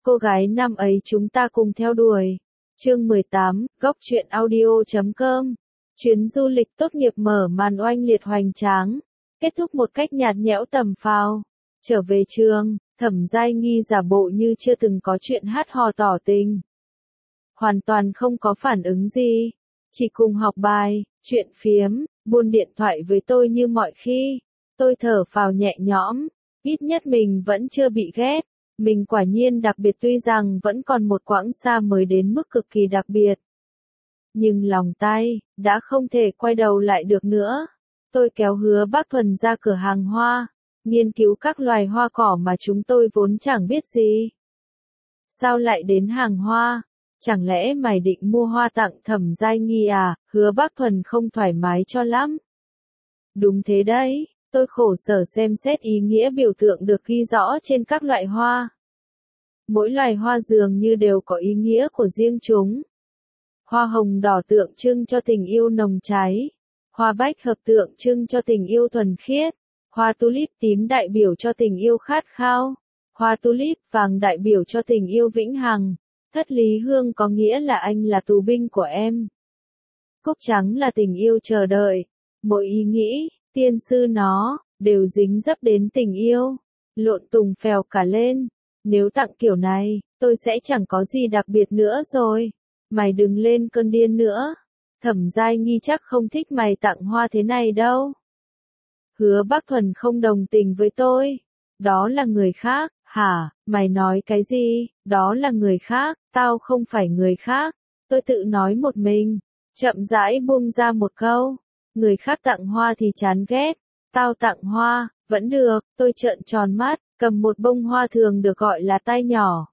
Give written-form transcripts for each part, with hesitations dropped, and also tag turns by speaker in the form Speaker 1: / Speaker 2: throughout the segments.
Speaker 1: cô gái năm ấy chúng ta cùng theo đuổi. Chương 18, góc truyện audio.com. Chuyến du lịch tốt nghiệp mở màn oanh liệt hoành tráng, kết thúc một cách nhạt nhẽo tầm phào. Trở về trường, Thẩm Giai Nghi giả bộ như chưa từng có chuyện hát hò tỏ tình. Hoàn toàn không có phản ứng gì, chỉ cùng học bài, chuyện phiếm, buôn điện thoại với tôi như mọi khi. Tôi thở phào nhẹ nhõm, ít nhất mình vẫn chưa bị ghét. Mình quả nhiên đặc biệt tuy rằng vẫn còn một quãng xa mới đến mức cực kỳ đặc biệt. Nhưng lòng tay, đã không thể quay đầu lại được nữa. Tôi kéo Hứa Bác Thuần ra cửa hàng hoa, nghiên cứu các loài hoa cỏ mà chúng tôi vốn chẳng biết gì. Sao lại đến hàng hoa? Chẳng lẽ mày định mua hoa tặng Thẩm Giai Nghi à? Hứa Bác Thuần không thoải mái cho lắm. Đúng thế đấy, tôi khổ sở xem xét ý nghĩa biểu tượng được ghi rõ trên các loại hoa. Mỗi loài hoa dường như đều có ý nghĩa của riêng chúng. Hoa hồng đỏ tượng trưng cho tình yêu nồng cháy. Hoa bách hợp tượng trưng cho tình yêu thuần khiết. Hoa tulip tím đại biểu cho tình yêu khát khao. Hoa tulip vàng đại biểu cho tình yêu vĩnh hằng. Thất lý hương có nghĩa là anh là tù binh của em. Cúc trắng là tình yêu chờ đợi. Mỗi ý nghĩ, tiên sư nó, đều dính dấp đến tình yêu. Lộn tùng phèo cả lên. Nếu tặng kiểu này, tôi sẽ chẳng có gì đặc biệt nữa rồi. Mày đừng lên cơn điên nữa. Thẩm Giai Nghi chắc không thích mày tặng hoa thế này đâu. Hứa Bác Thuần không đồng tình với tôi. Đó là người khác. Hả, mày nói cái gì? Đó là người khác, tao không phải người khác. Tôi tự nói một mình, chậm rãi buông ra một câu. Người khác tặng hoa thì chán ghét, tao tặng hoa, vẫn được. Tôi trợn tròn mắt, cầm một bông hoa thường được gọi là tai nhỏ.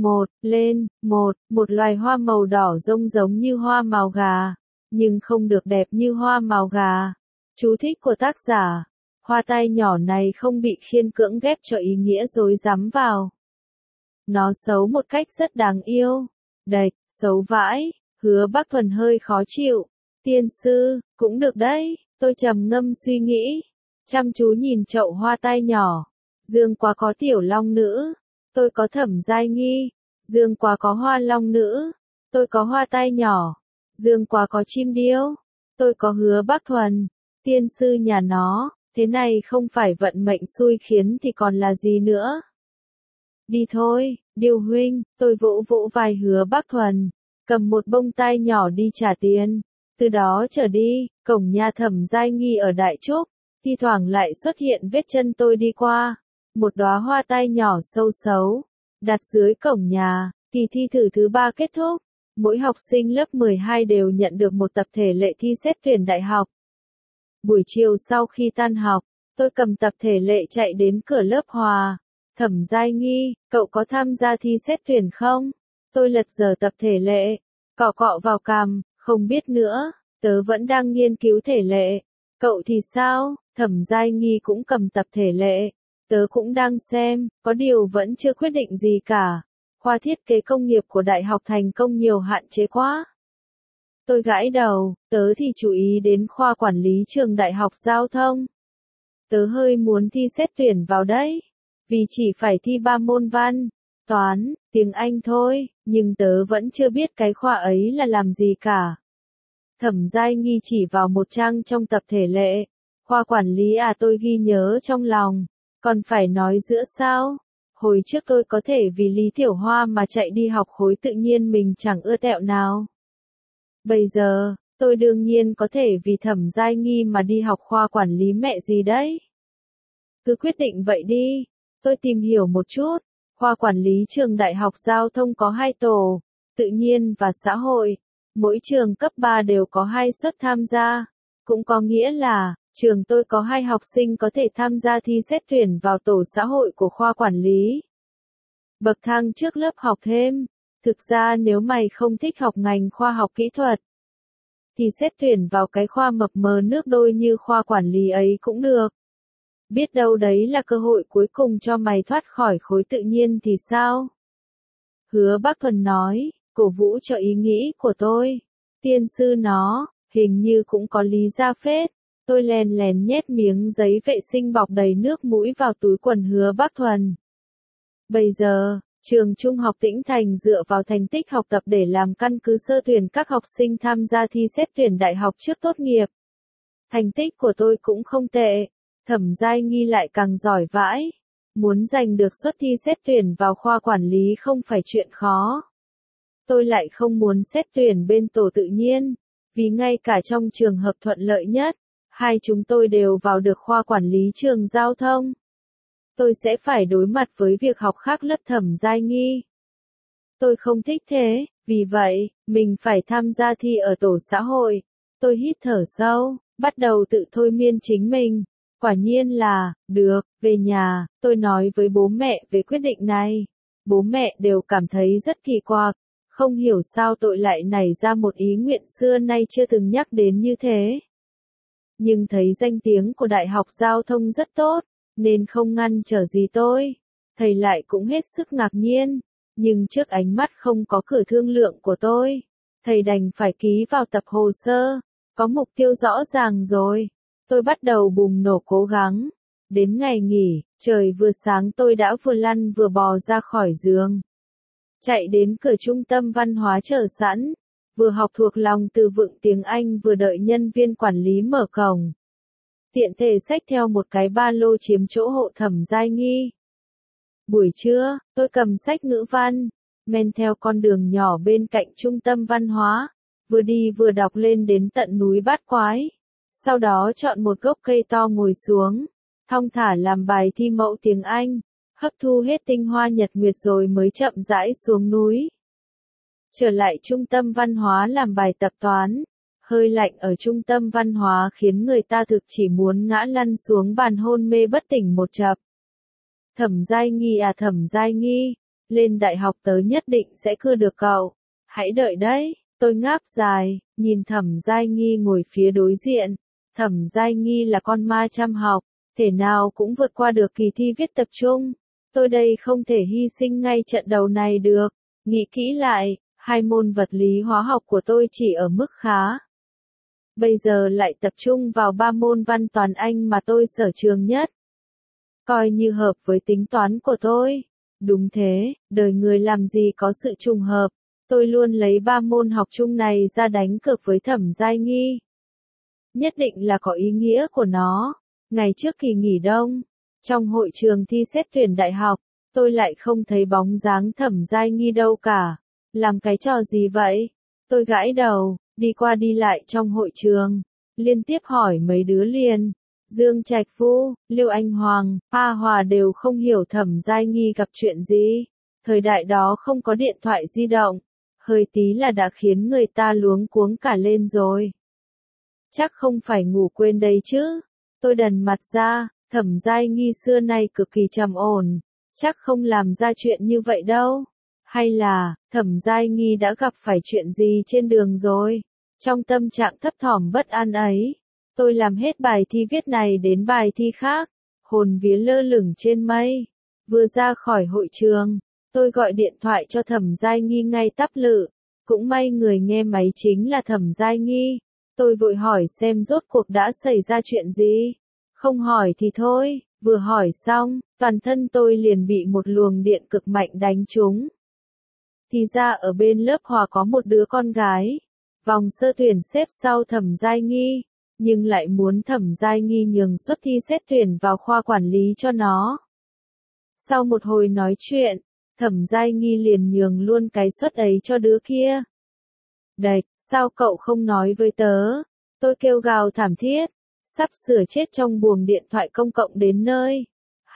Speaker 1: Một loài hoa màu đỏ rông giống như hoa mào gà, nhưng không được đẹp như hoa mào gà. Chú thích của tác giả. Hoa tai nhỏ này không bị khiên cưỡng ghép cho ý nghĩa rối rắm vào. Nó xấu một cách rất đáng yêu. Đạch, xấu vãi. Hứa Bác Thuần hơi khó chịu. Tiên sư, cũng được đấy. Tôi trầm ngâm suy nghĩ, chăm chú nhìn chậu hoa tai nhỏ. Dương Quá có tiểu long nữ, tôi có Thẩm Giai Nghi. Dương Quá có hoa long nữ, tôi có hoa tai nhỏ. Dương Quá có chim điêu, tôi có Hứa Bác Thuần. Tiên sư nhà nó, thế này không phải vận mệnh xui khiến thì còn là gì nữa. Đi thôi, Điêu huynh. Tôi vỗ vỗ vai Hứa Bác Thuần, cầm một bông tai nhỏ đi trả tiền. Từ đó trở đi, cổng nhà Thẩm Giai Nghi ở Đại Trúc, thi thoảng lại xuất hiện vết chân tôi đi qua. Một đóa hoa tai nhỏ sâu xấu, đặt dưới cổng nhà. Kỳ thi thử thứ 3 kết thúc. Mỗi học sinh lớp 12 đều nhận được một tập thể lệ thi xét tuyển đại học. Buổi chiều sau khi tan học, tôi cầm tập thể lệ chạy đến cửa lớp Hòa. Thẩm Giai Nghi, cậu có tham gia thi xét tuyển không? Tôi lật dở tập thể lệ, cọ cọ vào cằm, không biết nữa, tớ vẫn đang nghiên cứu thể lệ. Cậu thì sao? Thẩm Giai Nghi cũng cầm tập thể lệ. Tớ cũng đang xem, có điều vẫn chưa quyết định gì cả. Khoa thiết kế công nghiệp của Đại học Thành Công nhiều hạn chế quá. Tôi gãi đầu, tớ thì chú ý đến khoa quản lý trường Đại học Giao thông. Tớ hơi muốn thi xét tuyển vào đấy, vì chỉ phải thi 3 môn văn, toán, tiếng Anh thôi, nhưng tớ vẫn chưa biết cái khoa ấy là làm gì cả. Thẩm Giai Nghi chỉ vào một trang trong tập thể lệ. Khoa quản lý à, tôi ghi nhớ trong lòng. Còn phải nói giữa sao? Hồi trước tôi có thể vì Lý Tiểu Hoa mà chạy đi học khối tự nhiên mình chẳng ưa tẹo nào. Bây giờ, tôi đương nhiên có thể vì Thẩm Giai Nghi mà đi học khoa quản lý mẹ gì đấy. Cứ quyết định vậy đi. Tôi tìm hiểu một chút. Khoa quản lý trường Đại học Giao thông có 2 tổ, tự nhiên và xã hội. Mỗi trường cấp 3 đều có 2 suất tham gia. Cũng có nghĩa là, trường tôi có 2 học sinh có thể tham gia thi xét tuyển vào tổ xã hội của khoa quản lý. Bậc thang trước lớp học thêm. Thực ra nếu mày không thích học ngành khoa học kỹ thuật, thì xét tuyển vào cái khoa mập mờ nước đôi như khoa quản lý ấy cũng được. Biết đâu đấy là cơ hội cuối cùng cho mày thoát khỏi khối tự nhiên thì sao? Hứa Bác Thuần nói, cổ vũ cho ý nghĩ của tôi. Tiên sư nó, hình như cũng có lý ra phết. Tôi lèn lèn nhét miếng giấy vệ sinh bọc đầy nước mũi vào túi quần Hứa Bác Thuần. Bây giờ, Trường Trung học Tĩnh Thành dựa vào thành tích học tập để làm căn cứ sơ tuyển các học sinh tham gia thi xét tuyển đại học trước tốt nghiệp. Thành tích của tôi cũng không tệ, Thẩm Giai Nghi lại càng giỏi vãi. Muốn giành được suất thi xét tuyển vào khoa quản lý không phải chuyện khó. Tôi lại không muốn xét tuyển bên tổ tự nhiên, vì ngay cả trong trường hợp thuận lợi nhất, hai chúng tôi đều vào được khoa quản lý trường giao thông. Tôi sẽ phải đối mặt với việc học khác lớp Thẩm Giai Nghi. Tôi không thích thế, vì vậy, mình phải tham gia thi ở tổ xã hội. Tôi hít thở sâu, bắt đầu tự thôi miên chính mình. Quả nhiên là, được, về nhà, tôi nói với bố mẹ về quyết định này. Bố mẹ đều cảm thấy rất kỳ quặc, không hiểu sao tôi lại nảy ra một ý nguyện xưa nay chưa từng nhắc đến như thế. Nhưng thấy danh tiếng của Đại học Giao thông rất tốt, nên không ngăn trở gì tôi. Thầy lại cũng hết sức ngạc nhiên, nhưng trước ánh mắt không có cửa thương lượng của tôi, thầy đành phải ký vào tập hồ sơ, có mục tiêu rõ ràng rồi. Tôi bắt đầu bùng nổ cố gắng. Đến ngày nghỉ, trời vừa sáng tôi đã vừa lăn vừa bò ra khỏi giường. Chạy đến cửa trung tâm văn hóa chờ sẵn, vừa học thuộc lòng từ vựng tiếng Anh vừa đợi nhân viên quản lý mở cổng. Tiện thể xách theo một cái ba lô chiếm chỗ hộ Thẩm Giai Nghi. Buổi trưa, tôi cầm sách ngữ văn, men theo con đường nhỏ bên cạnh trung tâm văn hóa, vừa đi vừa đọc lên đến tận núi Bát Quái. Sau đó chọn một gốc cây to ngồi xuống, thong thả làm bài thi mẫu tiếng Anh, hấp thu hết tinh hoa nhật nguyệt rồi mới chậm rãi xuống núi. Trở lại trung tâm văn hóa làm bài tập toán, hơi lạnh ở trung tâm văn hóa khiến người ta thực chỉ muốn ngã lăn xuống bàn hôn mê bất tỉnh một chập. Thẩm Giai Nghi à Thẩm Giai Nghi, lên đại học tớ nhất định sẽ cưa được cậu, hãy đợi đấy. Tôi ngáp dài, nhìn Thẩm Giai Nghi ngồi phía đối diện. Thẩm Giai Nghi là con ma chăm học, thể nào cũng vượt qua được kỳ thi viết tập trung. Tôi đây không thể hy sinh ngay trận đầu này được. Nghĩ kỹ lại, hai môn vật lý hóa học của tôi chỉ ở mức khá. Bây giờ lại tập trung vào 3 môn văn toàn Anh mà tôi sở trường nhất. Coi như hợp với tính toán của tôi. Đúng thế, đời người làm gì có sự trùng hợp. Tôi luôn lấy 3 môn học chung này ra đánh cược với Thẩm Giai Nghi. Nhất định là có ý nghĩa của nó. Ngày trước kỳ nghỉ đông, trong hội trường thi xét tuyển đại học, tôi lại không thấy bóng dáng Thẩm Giai Nghi đâu cả. Làm cái trò gì vậy? Tôi gãi đầu, đi qua đi lại trong hội trường, liên tiếp hỏi mấy đứa liền. Dương Trạch Vũ, Lưu Anh Hoàng, A Hòa đều không hiểu Thẩm Giai Nghi gặp chuyện gì. Thời đại đó không có điện thoại di động, hơi tí là đã khiến người ta luống cuống cả lên rồi. Chắc không phải ngủ quên đấy chứ. Tôi đần mặt ra, Thẩm Giai Nghi xưa nay cực kỳ trầm ổn, chắc không làm ra chuyện như vậy đâu. Hay là, Thẩm Giai Nghi đã gặp phải chuyện gì trên đường rồi? Trong tâm trạng thấp thỏm bất an ấy, tôi làm hết bài thi viết này đến bài thi khác, hồn vía lơ lửng trên mây. Vừa ra khỏi hội trường, tôi gọi điện thoại cho Thẩm Giai Nghi ngay tắp lự. Cũng may người nghe máy chính là Thẩm Giai Nghi. Tôi vội hỏi xem rốt cuộc đã xảy ra chuyện gì. Không hỏi thì thôi, vừa hỏi xong, toàn thân tôi liền bị một luồng điện cực mạnh đánh trúng. Thì ra ở bên lớp Hòa có một đứa con gái, vòng sơ tuyển xếp sau Thẩm Giai Nghi, nhưng lại muốn Thẩm Giai Nghi nhường suất thi xét tuyển vào khoa quản lý cho nó. Sau một hồi nói chuyện, Thẩm Giai Nghi liền nhường luôn cái suất ấy cho đứa kia. Đạch, sao cậu không nói với tớ? Tôi kêu gào thảm thiết, sắp sửa chết trong buồng điện thoại công cộng đến nơi.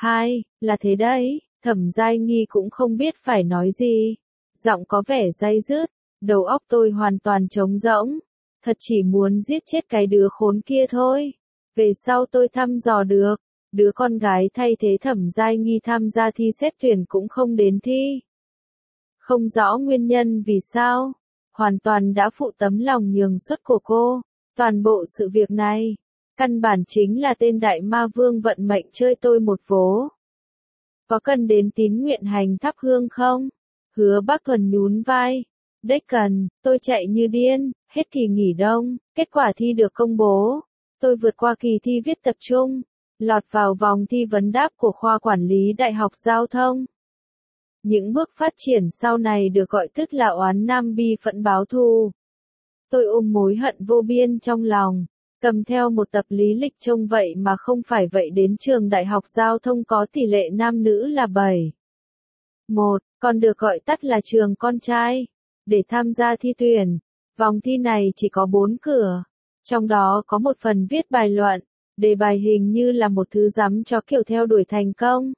Speaker 1: Là thế đấy, Thẩm Giai Nghi cũng không biết phải nói gì. Giọng có vẻ day dứt, đầu óc tôi hoàn toàn trống rỗng. Thật chỉ muốn giết chết cái đứa khốn kia thôi. Về sau tôi thăm dò được, đứa con gái thay thế Thẩm Giai Nghi tham gia thi xét tuyển cũng không đến thi. Không rõ nguyên nhân vì sao, hoàn toàn đã phụ tấm lòng nhường suất của cô. Toàn bộ sự việc này, căn bản chính là tên đại ma vương vận mệnh chơi tôi một vố. Có cần đến tín nguyện hành thắp hương không? Hứa Bác Thuần nhún vai. Đếch cần, tôi chạy như điên, hết kỳ nghỉ đông, kết quả thi được công bố. Tôi vượt qua kỳ thi viết tập trung, lọt vào vòng thi vấn đáp của khoa quản lý Đại học Giao thông. Những bước phát triển sau này được gọi tức là oán nam bi phẫn báo thù. Tôi ôm mối hận vô biên trong lòng, cầm theo một tập lý lịch trông vậy mà không phải vậy đến trường đại học giao thông có tỷ lệ nam nữ là 7:1, còn được gọi tắt là trường con trai. Để tham gia thi tuyển, vòng thi này chỉ có 4 cửa, trong đó có một phần viết bài luận, đề bài hình như là một thứ rắm chó kiểu theo đuổi thành công.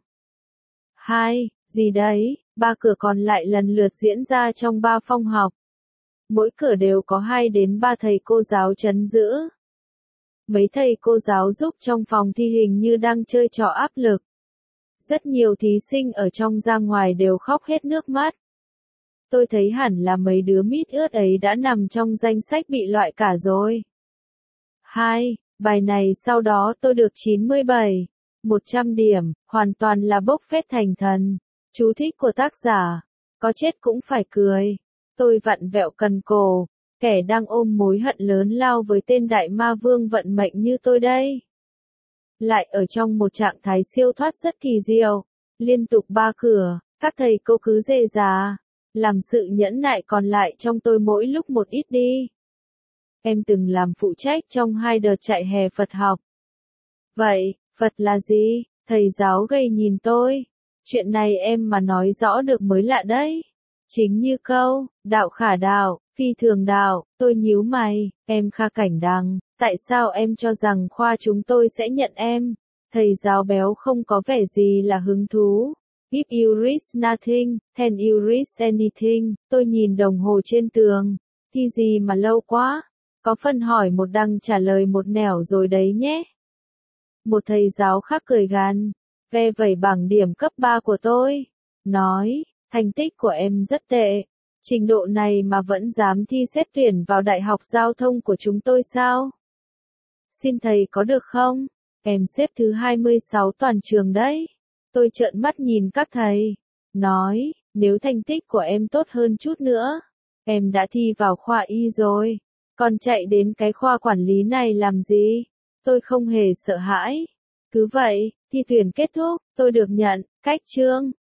Speaker 1: 3 cửa còn lại lần lượt diễn ra trong 3 phòng học. Mỗi cửa đều có 2 đến 3 thầy cô giáo trấn giữ. Mấy thầy cô giáo giúp trong phòng thi hình như đang chơi trò áp lực. Rất nhiều thí sinh ở trong ra ngoài đều khóc hết nước mắt. Tôi thấy hẳn là mấy đứa mít ướt ấy đã nằm trong danh sách bị loại cả rồi. Bài này sau đó tôi được 97/100 điểm, hoàn toàn là bốc phét thành thần. Chú thích của tác giả, có chết cũng phải cười. Tôi vặn vẹo cần cổ, kẻ đang ôm mối hận lớn lao với tên đại ma vương vận mệnh như tôi đây. Lại ở trong một trạng thái siêu thoát rất kỳ diệu, liên tục 3 cửa, các thầy cô cứ dè dà, làm sự nhẫn nại còn lại trong tôi mỗi lúc một ít đi. Em từng làm phụ trách trong 2 đợt chạy hè Phật học. Vậy, Phật là gì? Thầy giáo gầy nhìn tôi. Chuyện này em mà nói rõ được mới lạ đấy. Chính như câu, đạo khả đạo, phi thường đạo, tôi nhíu mày, em Kha Cảnh Đằng, tại sao em cho rằng khoa chúng tôi sẽ nhận em? Thầy giáo béo không có vẻ gì là hứng thú. If you risk nothing, then you risk anything. Tôi nhìn đồng hồ trên tường. Thi gì mà lâu quá? Có phần hỏi một đằng trả lời một nẻo rồi đấy nhé. Một thầy giáo khác cười gằn, ve vẩy bảng điểm cấp 3 của tôi. Nói, thành tích của em rất tệ. Trình độ này mà vẫn dám thi xét tuyển vào đại học giao thông của chúng tôi sao? Xin thầy có được không? Em xếp thứ 26 toàn trường đấy. Tôi trợn mắt nhìn các thầy. Nói, nếu thành tích của em tốt hơn chút nữa, em đã thi vào khoa y rồi. Còn chạy đến cái khoa quản lý này làm gì? Tôi không hề sợ hãi. Cứ vậy, thi tuyển kết thúc, tôi được nhận, cách chương.